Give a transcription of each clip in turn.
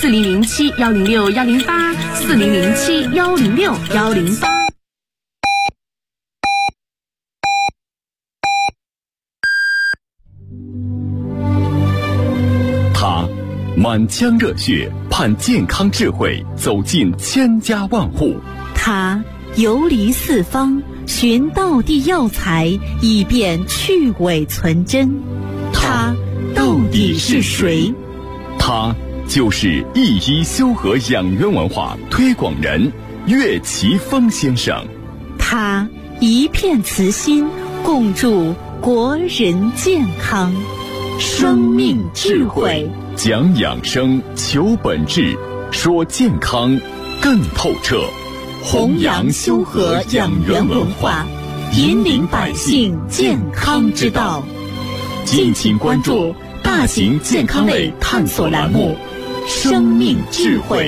4007-106-108，4007-106-108。 他满腔热血盼健康智慧走进千家万户， 他游离四方寻道地药材，以便去伪存真。他到底是谁？ 他就是一医修和养元文化推广人岳奇峰先生。 他一片慈心，共筑国人健康。生命智慧， 讲养生，求本质，说健康更透彻。 弘扬修和养元文化，引领百姓健康之道。敬请关注大型健康类探索栏目《生命智慧》。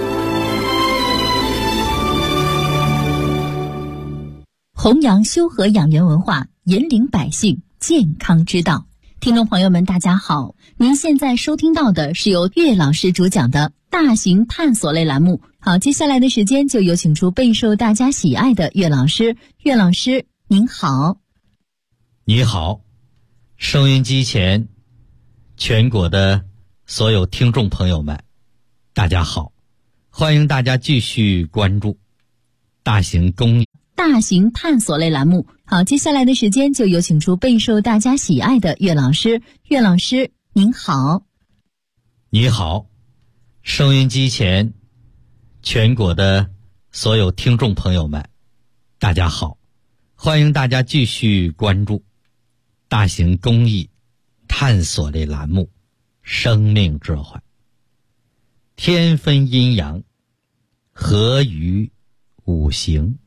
弘扬修和养元文化，引领百姓健康之道。听众朋友们，大家好，您现在收听到的是由岳老师主讲的大型探索类栏目。好，接下来的时间就有请出备受大家喜爱的岳老师。岳老师您好。 你好，收音机前全国的所有听众朋友们，大家好，欢迎大家继续关注大型探索类栏目。好，接下来的时间就有请出备受大家喜爱的岳老师。岳老师您好。你好，收音机前全国的所有听众朋友们，大家好，欢迎大家继续关注大型公益探索类栏目《生命智慧》。天分阴阳，合于五行。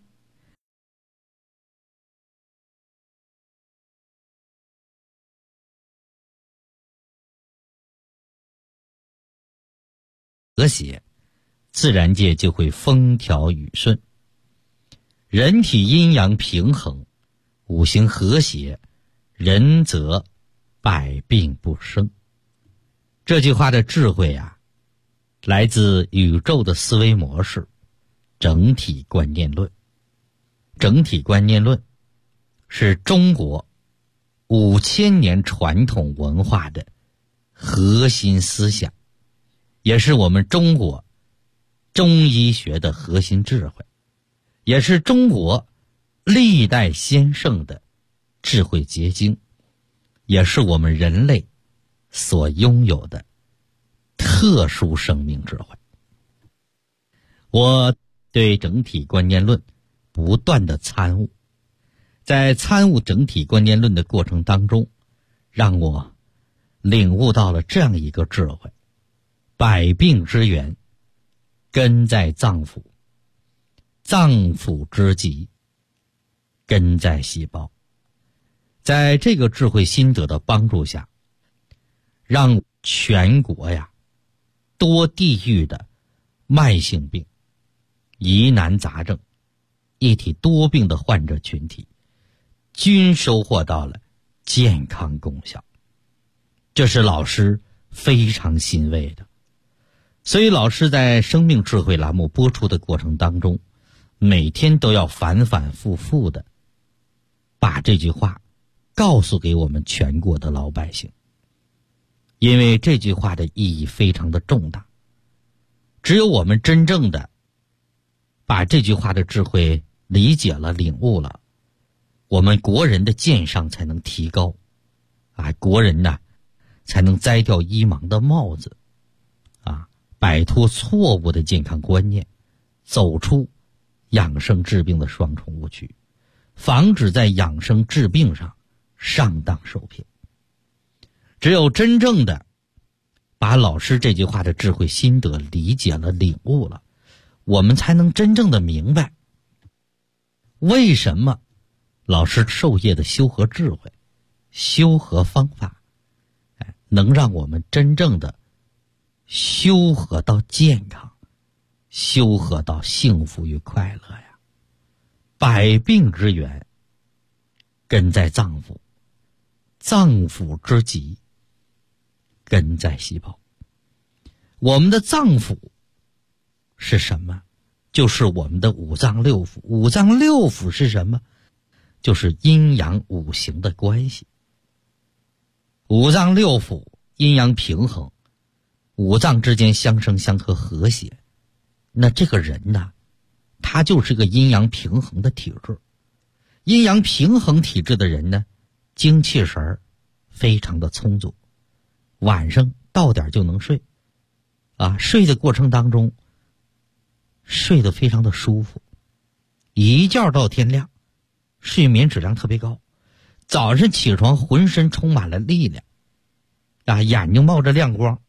和谐，自然界就会风调雨顺。人体阴阳平衡，五行和谐，人则百病不生。这句话的智慧啊，来自宇宙的思维模式整体观念论。整体观念论是中国5000年传统文化的核心思想，也是我们中国中医学的核心智慧，也是中国历代先圣的智慧结晶，也是我们人类所拥有的特殊生命智慧。我对整体观念论不断的参悟，在参悟整体观念论的过程当中，让我领悟到了这样一个智慧：百病之源根在脏腑，脏腑之疾根在细胞。在这个智慧心得的帮助下，让全国呀多地域的慢性病、疑难杂症、一体多病的患者群体均收获到了健康功效，这是老师非常欣慰的。所以老师在生命智慧栏目播出的过程当中，每天都要反反复复的把这句话告诉给我们全国的老百姓，因为这句话的意义非常的重大。只有我们真正的把这句话的智慧理解了、领悟了，我们国人的健商才能提高啊，国人呢才能摘掉医盲的帽子啊，摆脱错误的健康观念，走出养生治病的双重误区，防止在养生治病上上当受骗。只有真正的把老师这句话的智慧心得理解了、领悟了，我们才能真正的明白为什么老师授业的修和智慧、修和方法能让我们真正的修和到健康，修和到幸福与快乐呀。百病之源根在脏腑，脏腑之疾根在细胞。 我们的脏腑是什么？就是我们的五脏六腑。五脏六腑是什么？就是阴阳五行的关系。五脏六腑阴阳平衡，五脏之间相生相克和谐，那这个人呢，他就是个阴阳平衡的体质。阴阳平衡体质的人呢，精气神非常的充足，晚上到点就能睡睡的过程当中睡得非常的舒服，一觉到天亮，睡眠质量特别高，早上起床浑身充满了力量眼睛冒着亮光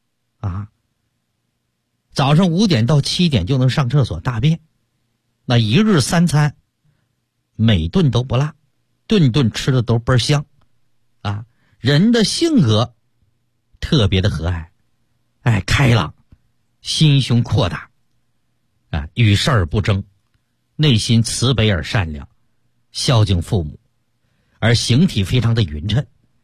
早上5点到7点就能上厕所大便，那一日3餐每顿都不落，顿顿吃的都倍儿香人的性格特别的和蔼开朗，心胸阔大与世而不争，内心慈悲而善良，孝敬父母，而形体非常的匀称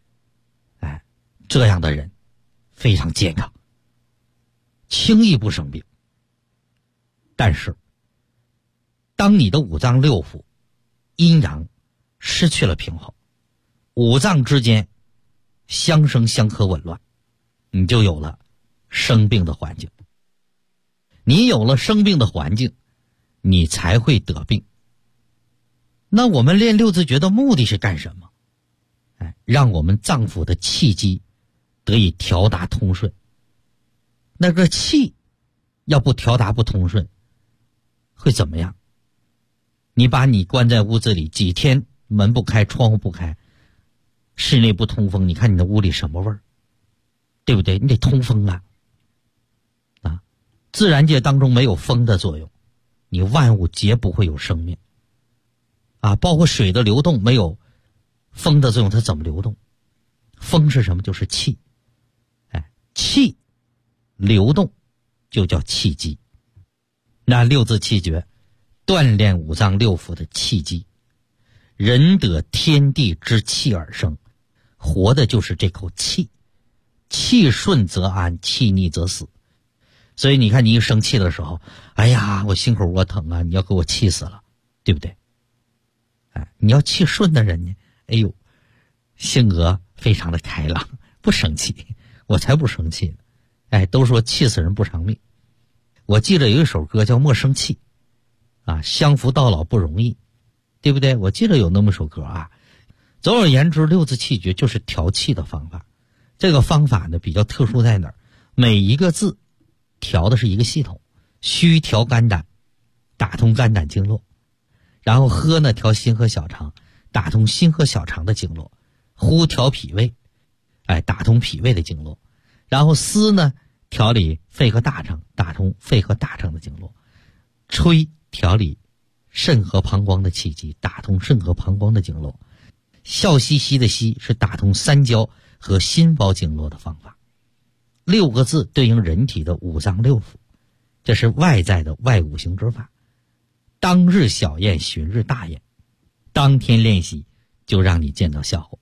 这样的人非常健康，轻易不生病。但是当你的五脏六腑阴阳失去了平衡，五脏之间相生相克紊乱，你就有了生病的环境。你有了生病的环境，你才会得病。那我们练六字诀的目的是干什么？让我们脏腑的气机得以调达通顺。那个气要不调达不通顺，会怎么样？你把你关在屋子里几天，门不开，窗户不开，室内不通风，你看你的屋里什么味儿？对不对？你得通风自然界当中没有风的作用，你万物皆不会有生命包括水的流动没有风的作用，它怎么流动？风是什么？就是气气流动就叫气机。那六字气诀锻炼五脏六腑的气机，人得天地之气而生，活的就是这口气，气顺则安，气逆则死。所以你看，你一生气的时候，哎呀，我心口窝疼你要给我气死了，对不对？你要气顺的人呢，哎呦，性格非常的开朗，不生气，我才不生气呢。都说气死人不偿命。我记得有一首歌叫《莫生气》相扶到老不容易，对不对？我记得有那么首歌总而言之，六字气诀就是调气的方法。这个方法呢比较特殊在哪儿？每一个字调的是一个系统，虚调肝胆，打通肝胆经络；然后喝呢调心和小肠，打通心和小肠的经络；呼调脾胃，打通脾胃的经络；然后思呢调理肺和大肠，打通肺和大肠的经络；吹调理肾和膀胱的气机，打通肾和膀胱的经络；笑嘻嘻的嘻是打通三焦和心包经络的方法。6个字对应人体的五脏六腑，这是外在的外五行之法。当日小验，旬日大验，当天练习就让你见到效果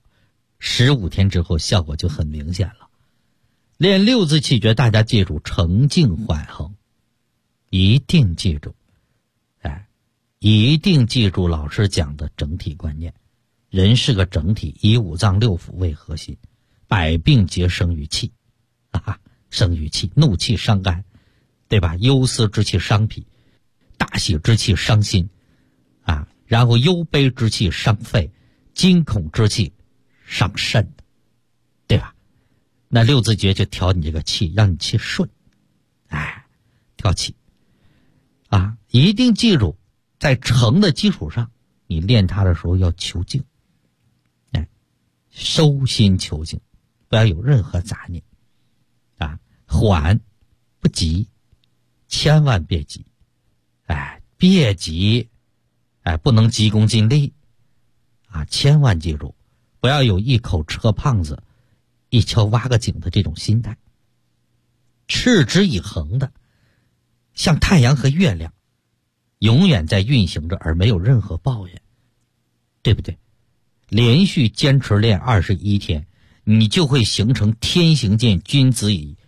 ，15天之后效果就很明显了。练六字气诀，大家记住澄静缓衡，一定记住一定记住老师讲的整体观念。人是个整体，以五脏六腑为核心，百病皆生于气生于气，怒气伤肝，对吧？忧思之气伤脾，大喜之气伤心然后忧悲之气伤肺，惊恐之气伤肾，对吧？那六字诀就调你这个气，让你气顺调气一定记住，在诚的基础上，你练它的时候要求静收心求静，不要有任何杂念缓不急，千万别急别急不能急功近利千万记住，不要有一口吃个胖子一锹挖个井的这种心态，持之以恒的像太阳和月亮永远在运行着，而没有任何抱怨，对不对？连续坚持练21天，你就会形成天行健，君子以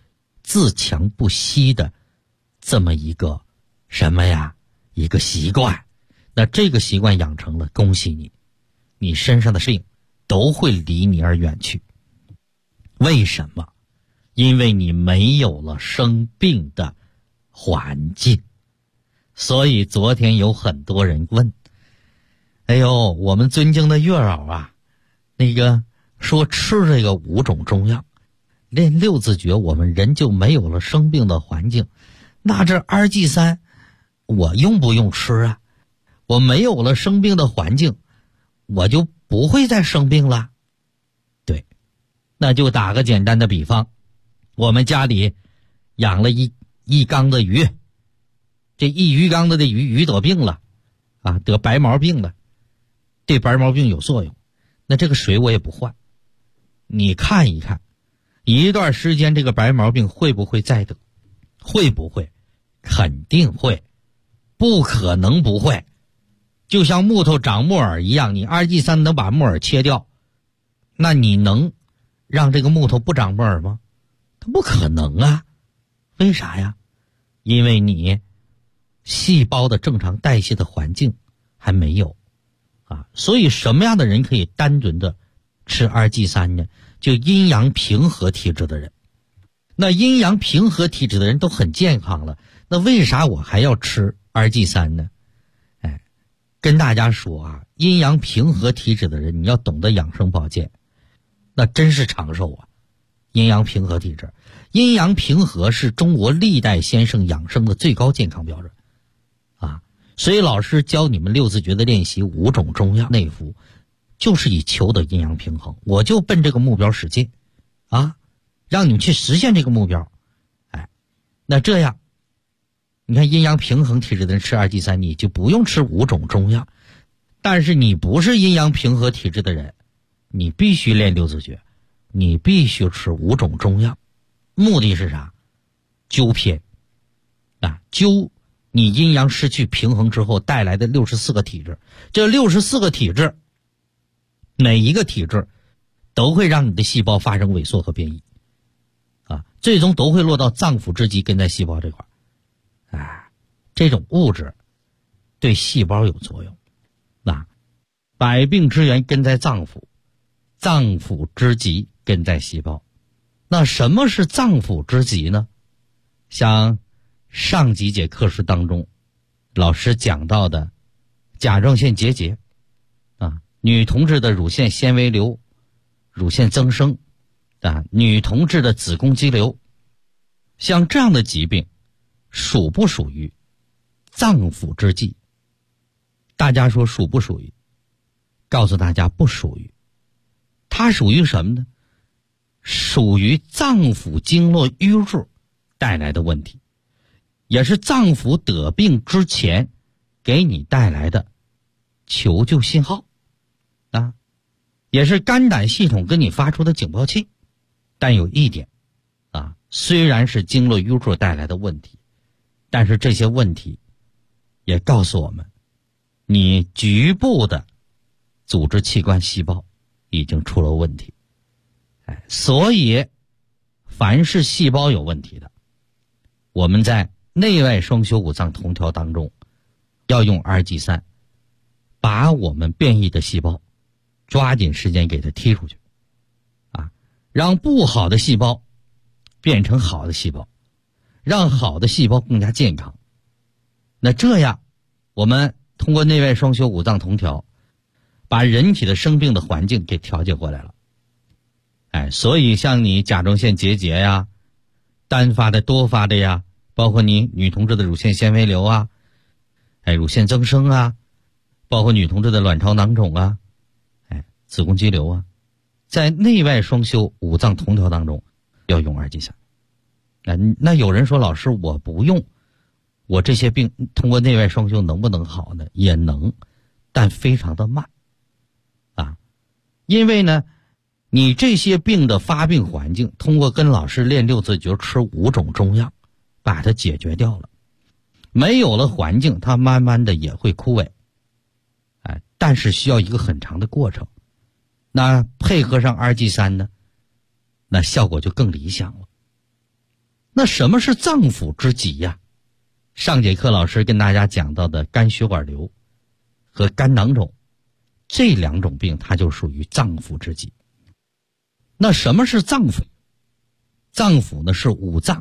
自强不息的这么一个什么呀？一个习惯。那这个习惯养成了，恭喜你，你身上的病都会离你而远去。为什么？因为你没有了生病的环境。所以昨天有很多人问，哎呦，我们尊敬的月老啊，那个说吃这个5种中药练6字诀，我们人就没有了生病的环境，那这RG3我用不用吃啊？我没有了生病的环境，我就不会再生病了。对，那就打个简单的比方，我们家里养了一缸的鱼，这一鱼缸的鱼得病了啊，得白毛病了，对白毛病有作用，那这个水我也不换。你看一看，一段时间这个白毛病会不会再得？会不会？肯定会，不可能不会。就像木头长木耳一样，你RG3能把木耳切掉，那你能让这个木头不长木耳吗？它不可能啊。为啥呀？因为你细胞的正常代谢的环境还没有啊。所以什么样的人可以单纯的吃RG3呢？就阴阳平和体质的人。那阴阳平和体质的人都很健康了，那为啥我还要吃RG3呢？跟大家说啊，阴阳平和体质的人，你要懂得养生保健，那真是长寿啊。阴阳平和体质，阴阳平和是中国历代先生养生的最高健康标准啊。所以老师教你们6字诀的练习，5种中药内服，就是以求得阴阳平衡，我就奔这个目标使劲啊，让你们去实现这个目标。那这样你看阴阳平衡体质的人吃RG3，你就不用吃5种中药。但是你不是阴阳平和体质的人，你必须练6字诀，你必须吃5种中药。目的是啥？纠偏啊，纠你阴阳失去平衡之后带来的64个体质。这64个体质，每一个体质都会让你的细胞发生萎缩和变异啊，最终都会落到脏腑之极根在细胞这块。这种物质对细胞有作用。百病之源根在脏腑，脏腑之极根在细胞。那什么是脏腑之极呢？像上几节课时当中老师讲到的甲状腺结节啊，女同志的乳腺纤维瘤、乳腺增生啊，女同志的子宫肌瘤，像这样的疾病属不属于脏腑之疾？大家说属不属于？告诉大家不属于。它属于什么呢？属于脏腑经络淤滞带来的问题，也是脏腑得病之前给你带来的求救信号啊，也是肝胆系统跟你发出的警报器。但有一点啊，虽然是经络淤滞带来的问题，但是这些问题也告诉我们，你局部的组织器官细胞已经出了问题。所以凡是细胞有问题的，我们在内外双修五脏同调当中要用RG3，把我们变异的细胞抓紧时间给它踢出去啊，让不好的细胞变成好的细胞，让好的细胞更加健康。那这样我们通过内外双修五脏同调，把人体的生病的环境给调节过来了。所以像你甲状腺结节呀，单发的多发的呀，包括你女同志的乳腺纤维瘤啊，乳腺增生啊，包括女同志的卵巢囊肿啊，子宫肌瘤啊，在内外双修五脏同调当中要用RG3。那有人说老师我不用，我这些病通过内外双修能不能好呢？也能，但非常的慢啊，因为呢你这些病的发病环境通过跟老师练六字诀吃5种中药把它解决掉了，没有了环境它慢慢的也会枯萎，但是需要一个很长的过程。那配合上RG3呢，那效果就更理想了。 那什么是脏腑之疾呀？上节课老师跟大家讲到的肝血管瘤和肝囊肿这2种病，它就属于脏腑之疾。那什么是脏腑？脏腑呢是5脏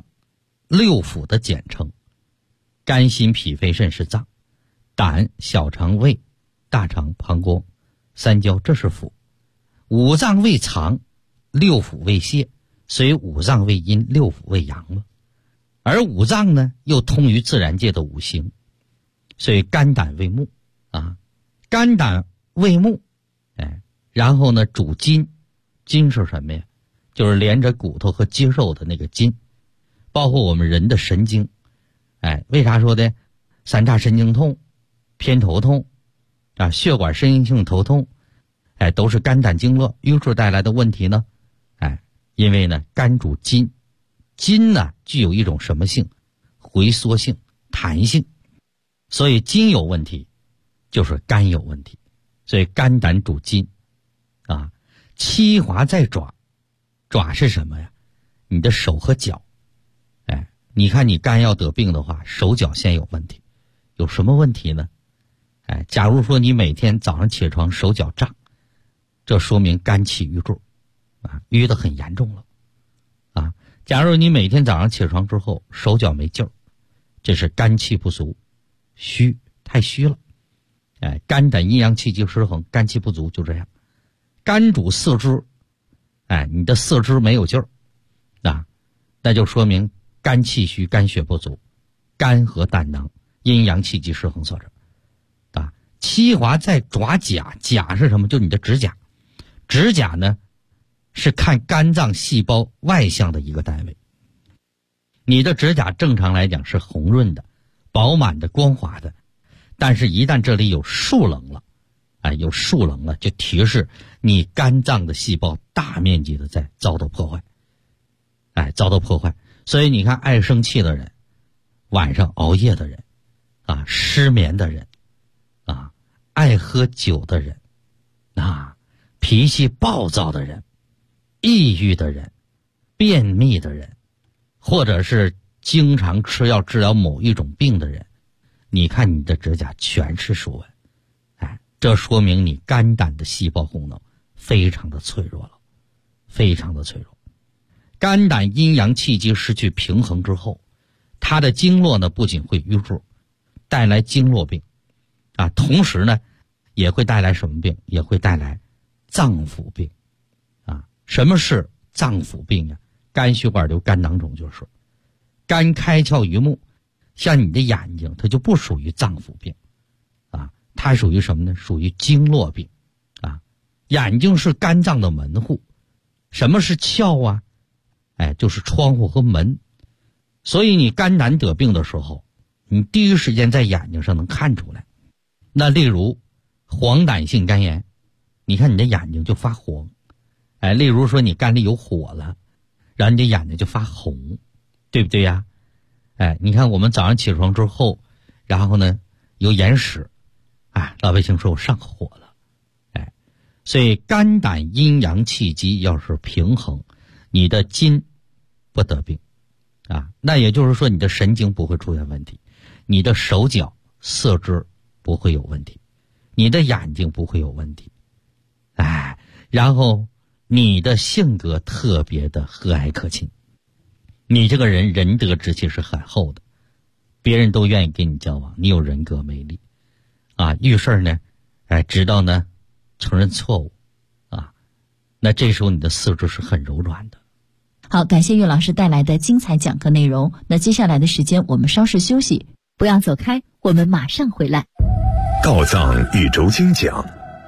6腑的简称，肝心脾肺肾是脏，胆小肠胃大肠膀胱三焦这是腑。5脏为藏，6腑为泄，所以5脏为阴，6腑为阳了。而5脏呢又通于自然界的5行，所以肝胆为目啊，肝胆为目，然后呢主筋，筋是什么呀？就是连着骨头和肌肉的那个筋，包括我们人的神经。为啥说的三叉神经痛、偏头痛啊、血管神经性头痛，都是肝胆经络瘀滞带来的问题呢？因为呢肝主筋，筋呢具有一种什么性？回缩性、弹性，所以筋有问题就是肝有问题，所以肝胆主筋啊。七华在爪，爪是什么呀？你的手和脚。你看你肝要得病的话，手脚先有问题。有什么问题呢？假如说你每天早上起床手脚胀，这说明肝气郁滞啊，郁得很严重了啊。假如你每天早上起床之后手脚没劲儿，这是肝气不足，虚，太虚了。肝胆阴阳气机失衡，肝气不足就这样。肝主四肢，你的四肢没有劲儿啊，那就说明肝气虚，肝血不足，肝和胆囊阴阳气机失衡所致啊。七华在爪甲，甲是什么？就你的指甲，指甲呢是看肝脏细胞外向的一个单位。你的指甲正常来讲是红润的、饱满的、光滑的，但是一旦这里有竖棱了，有竖棱了，就提示你肝脏的细胞大面积的在遭到破坏，遭到破坏。所以你看，爱生气的人，晚上熬夜的人，失眠的人，爱喝酒的人，脾气暴躁的人，抑郁的人，便秘的人，或者是经常吃药治疗某一种病的人，你看你的指甲全是竖纹，这说明你肝胆的细胞功能非常的脆弱了，非常的脆弱。肝胆阴阳气机失去平衡之后，它的经络呢不仅会淤滞，带来经络病同时呢也会带来什么病？也会带来脏腑病什么是脏腑病呀？肝血管瘤、肝囊肿就是肝开窍于目，像你的眼睛它就不属于脏腑病它属于什么呢？属于经络病眼睛是肝脏的门户。什么是窍啊？就是窗户和门。所以你肝胆得病的时候，你第一时间在眼睛上能看出来。那例如黄疸性肝炎，你看你的眼睛就发黄。例如说你肝里有火了，然后你的眼睛就发红，对不对呀？你看我们早上起床之后，然后呢有眼屎，老百姓说我上火了。所以肝胆阴阳气机要是平衡，你的筋不得病那也就是说你的神经不会出现问题，你的手脚四肢不会有问题，你的眼睛不会有问题然后你的性格特别的和蔼可亲，你这个人仁德之气是很厚的，别人都愿意跟你交往，你有人格魅力遇事呢知道呢承认错误那这时候你的四肢是很柔软的。 好，感谢岳老师带来的精彩讲课内容。那接下来的时间我们稍事休息，不要走开，我们马上回来。 道藏宇宙经讲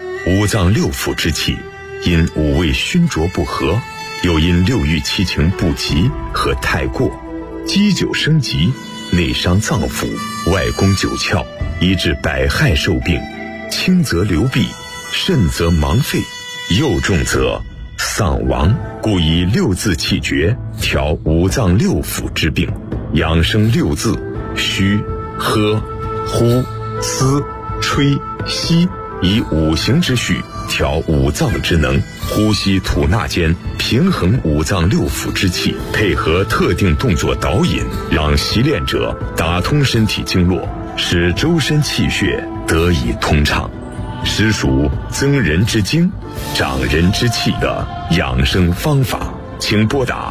，5脏6腑之气因5味熏浊不和，又因6欲七情不及和太过，积久生疾，内伤脏腑，外攻九窍，以致百害受病，轻则流弊，甚则盲废，又重则丧亡。故以6字气诀调5脏6腑之病，养生6字：虚、喝、呼、思、吹、吸，以5行之序调五脏之能，呼吸吐纳间平衡五脏六腑之气，配合特定动作导引，让习练者打通身体经络，使周身气血得以通畅，实属增人之精、长人之气的养生方法。请拨打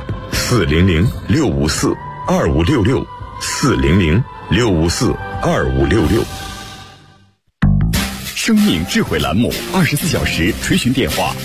400-654-2566，400-654-2566。 生命智慧栏目24小时垂询电话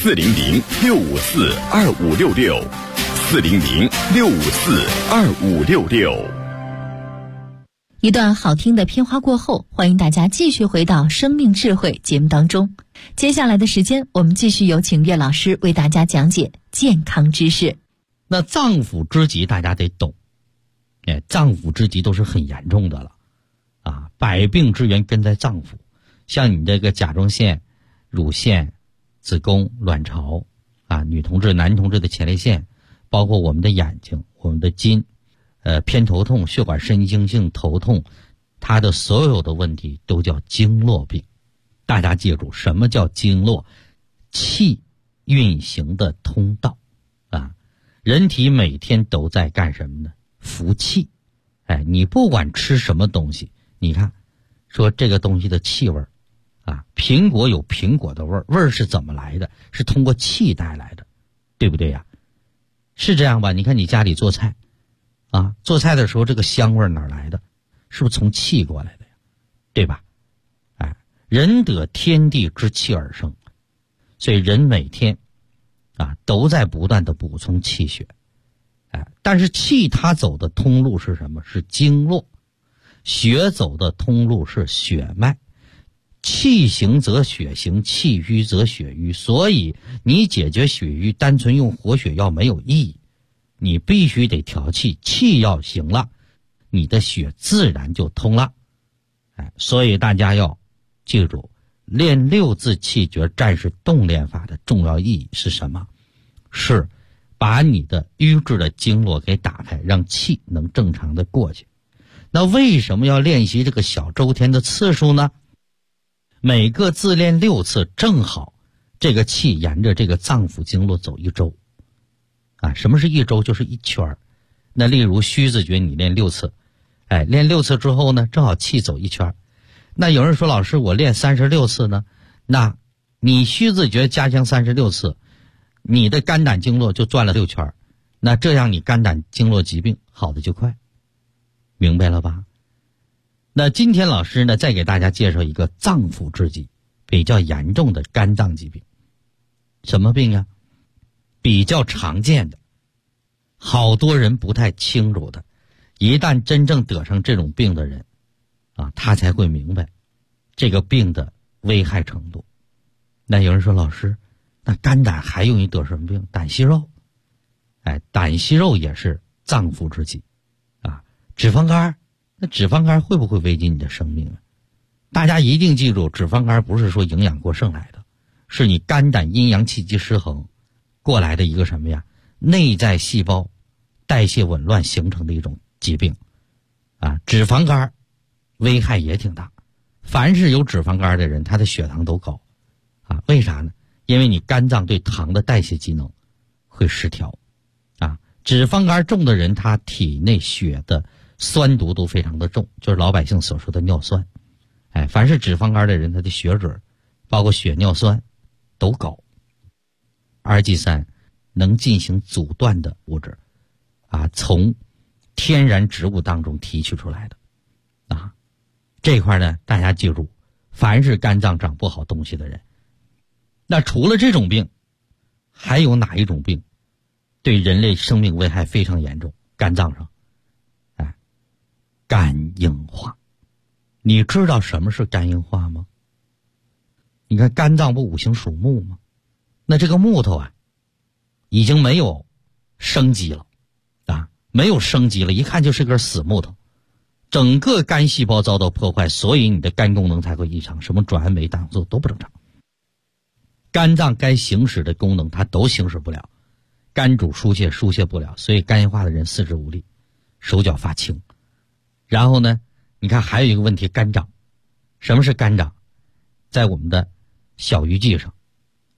：400-654-2566，400-654-2566。 一段好听的片花过后，欢迎大家继续回到生命智慧节目当中。接下来的时间，我们继续有请岳老师为大家讲解健康知识。 那脏腑之疾大家得懂，脏腑之疾都是很严重的了啊，百病之源根在脏腑。像你这个甲状腺、乳腺、子宫、卵巢啊，女同志、男同志的前列腺，包括我们的眼睛、我们的筋，偏头痛、血管神经性头痛，它的所有的问题都叫经络病。大家记住，什么叫经络？气运行的通道啊。人体每天都在干什么呢？服气。你不管吃什么东西，你看说这个东西的气味啊，苹果有苹果的味儿，味儿是怎么来的？是通过气带来的，对不对呀？是这样吧？你看你家里做菜啊，做菜的时候这个香味哪来的？是不是从气过来的呀？对吧？人得天地之气而生，所以人每天啊都在不断的补充气血。但是气它走的通路是什么？是经络。血走的通路是血脉。气行则血行，气瘀则血瘀。所以你解决血瘀单纯用活血药没有意义，你必须得调气，气要行了，你的血自然就通了。所以大家要记住，练六字气诀战士动练法的重要意义是什么？是把你的瘀滞的经络给打开，让气能正常的过去。那为什么要练习这个小周天的次数呢？每个自练6次，正好这个气沿着这个脏腑经络走一周啊。什么是一周？就是一圈。那例如虚字诀你练6次，练6次之后呢，正好气走一圈。那有人说，老师我练36次呢，那你虚字诀加强36次，你的肝胆经络就转了6圈，那这样你肝胆经络疾病好的就快，明白了吧？那今天老师呢，再给大家介绍一个脏腑之疾，比较严重的肝脏疾病。什么病呀？比较常见的，好多人不太清楚的，一旦真正得上这种病的人啊，他才会明白这个病的危害程度。那有人说，老师，那肝胆还容易得什么病？胆息肉。胆息肉也是脏腑之疾啊。脂肪肝，那脂肪肝会不会危及你的生命啊？大家一定记住，脂肪肝不是说营养过剩来的，是你肝胆阴阳气机失衡过来的一个什么呀？内在细胞代谢紊乱形成的一种疾病啊。脂肪肝危害也挺大，凡是有脂肪肝的人，他的血糖都高啊。为啥呢？因为你肝脏对糖的代谢机能会失调啊。脂肪肝重的人，他体内血的酸度都非常的重，就是老百姓所说的尿酸。凡是脂肪肝的人，他的血脂包括血尿酸都高。RG3 能进行阻断的物质啊，从天然植物当中提取出来的啊。这块呢，大家记住，凡是肝脏长不好东西的人，那除了这种病，还有哪一种病对人类生命危害非常严重？肝脏上，肝硬化。你知道什么是肝硬化吗？你看肝脏不五行属木吗？那这个木头啊，已经没有生机了啊，没有生机了，一看就是根死木头。整个肝细胞遭到破坏，所以你的肝功能才会异常，什么转氨酶、胆红素都不正常。肝脏该行使的功能它都行使不了，肝主疏泄，疏泄不了，所以肝硬化的人四肢无力，手脚发青。然后呢，你看还有一个问题，肝长。什么是肝长？在我们的小鱼际上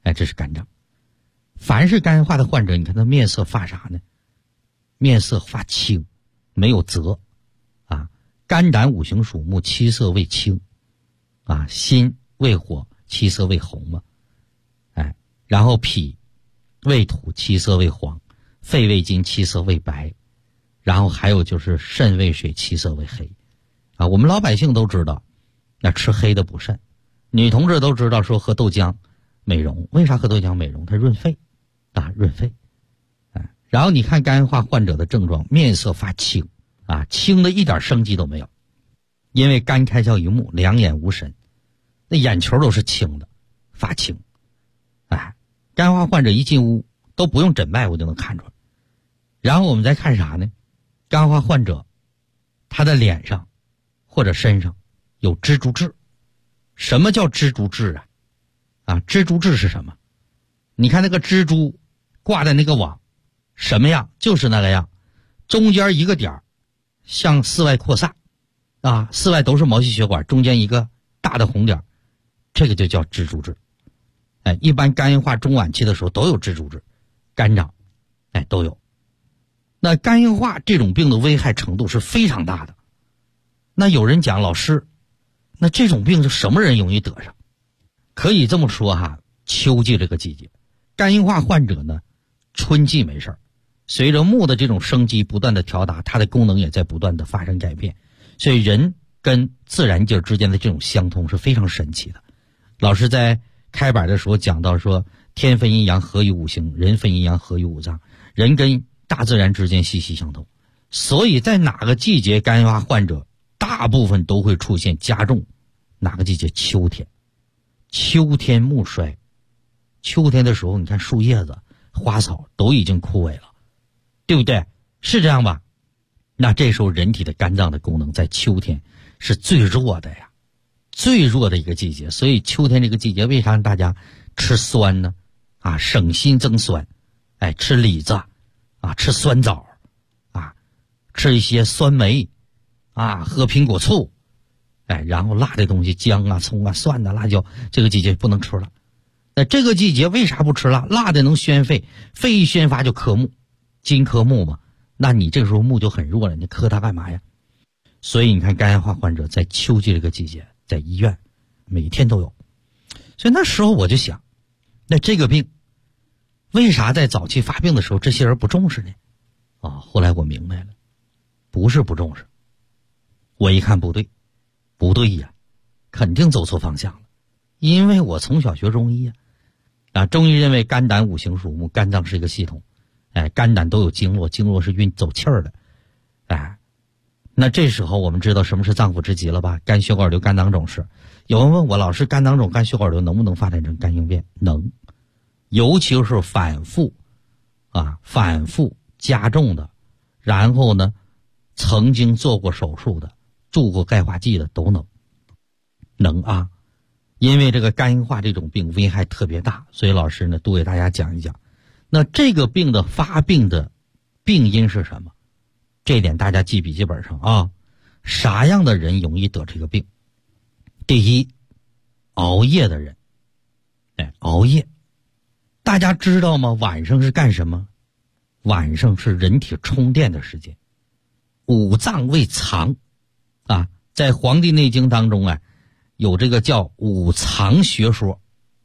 这是肝脏。凡是肝硬化的患者，你看他面色发啥呢？面色发青，没有泽啊。肝胆五行属木，七色为青啊，心为火，七色为红嘛。然后脾为土，七色为黄，肺为金，七色为白，然后还有就是肾为水，七色为黑啊。我们老百姓都知道，那吃黑的补肾，女同志都知道说喝豆浆美容，为啥喝豆浆美容？它润肺啊，润肺。然后你看肝硬化患者的症状，面色发青啊，青的一点生机都没有，因为肝开窍于目，两眼无神，那眼球都是青的，发青。肝硬化患者一进屋都不用诊脉我就能看出来。然后我们再看啥呢？肝硬化患者他的脸上或者身上有蜘蛛痣。什么叫蜘蛛痣啊？蜘蛛痣是什么？你看那个蜘蛛挂在那个网什么样？就是那个样，中间一个点向四外扩散啊，四外都是毛细血管，中间一个大的红点，这个就叫蜘蛛痣。一般肝硬化中晚期的时候都有蜘蛛痣，肝长都有。那肝硬化这种病的危害程度是非常大的。那有人讲，老师，那这种病是什么人容易得上？可以这么说哈，秋季这个季节，肝硬化患者呢，春季没事，随着木的这种生机不断的调达，它的功能也在不断的发生改变，所以人跟自然界之间的这种相通是非常神奇的。老师在开板的时候讲到说，天分阴阳合于五行，人分阴阳合于五脏，人跟大自然之间息息相通。所以在哪个季节肝硬化患者大部分都会出现加重，哪个季节？秋天。秋天木衰，秋天的时候你看树叶子花草都已经枯萎了，对不对？是这样吧？那这时候人体的肝脏的功能在秋天是最弱的呀，最弱的一个季节。所以秋天这个季节为啥让大家吃酸呢？啊，省心增酸，吃李子啊，吃酸枣啊，吃一些酸梅啊，喝苹果醋，然后辣的东西，姜啊、葱啊、蒜啊、辣椒，这个季节不能吃了。那这个季节为啥不吃辣？辣的能宣肺，肺一宣发就克木，金克木嘛，那你这个时候木就很弱了，你克它干嘛呀？所以你看肝硬化患者在秋季这个季节在医院每天都有。所以那时候我就想，那这个病为啥在早期发病的时候这些人不重视呢？后来我明白了，不是不重视。我一看不对呀，肯定走错方向了。因为我从小学中医中医认为肝胆五行属木，肝脏是一个系统，肝胆都有经络，经络是运走气儿的，那这时候我们知道什么是脏腑之疾了吧？肝血管瘤、肝囊肿是。有人问我，老师，肝囊肿、肝血管瘤能不能发展成肝硬变？能，尤其是反复加重的，然后呢，曾经做过手术的，注过钙化剂的都能啊。因为这个肝硬化这种病危害特别大，所以老师呢多给大家讲一讲。那这个病的发病的病因是什么？这一点大家记笔记本上啊。啥样的人容易得这个病？第一，熬夜的人。熬夜，大家知道吗？晚上是干什么？晚上是人体充电的时间。五脏为藏啊，在《黄帝内经》当中有这个叫五藏学说。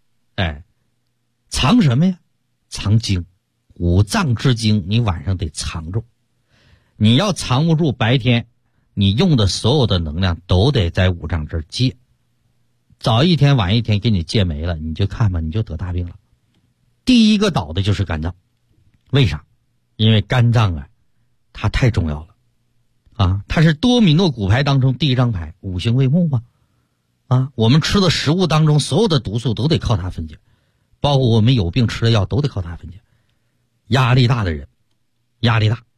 藏什么呀？藏精。五脏之精你晚上得藏住，你要藏不住，白天你用的所有的能量都得在五脏这儿借，早一天晚一天给你借没了，你就看吧，你就得大病了。第一个倒的就是肝脏。为啥？因为肝脏它太重要了它是多米诺骨牌当中第一张牌，五行为木嘛我们吃的食物当中所有的毒素都得靠它分解，包括我们有病吃的药都得靠它分解。压力大的人，压力大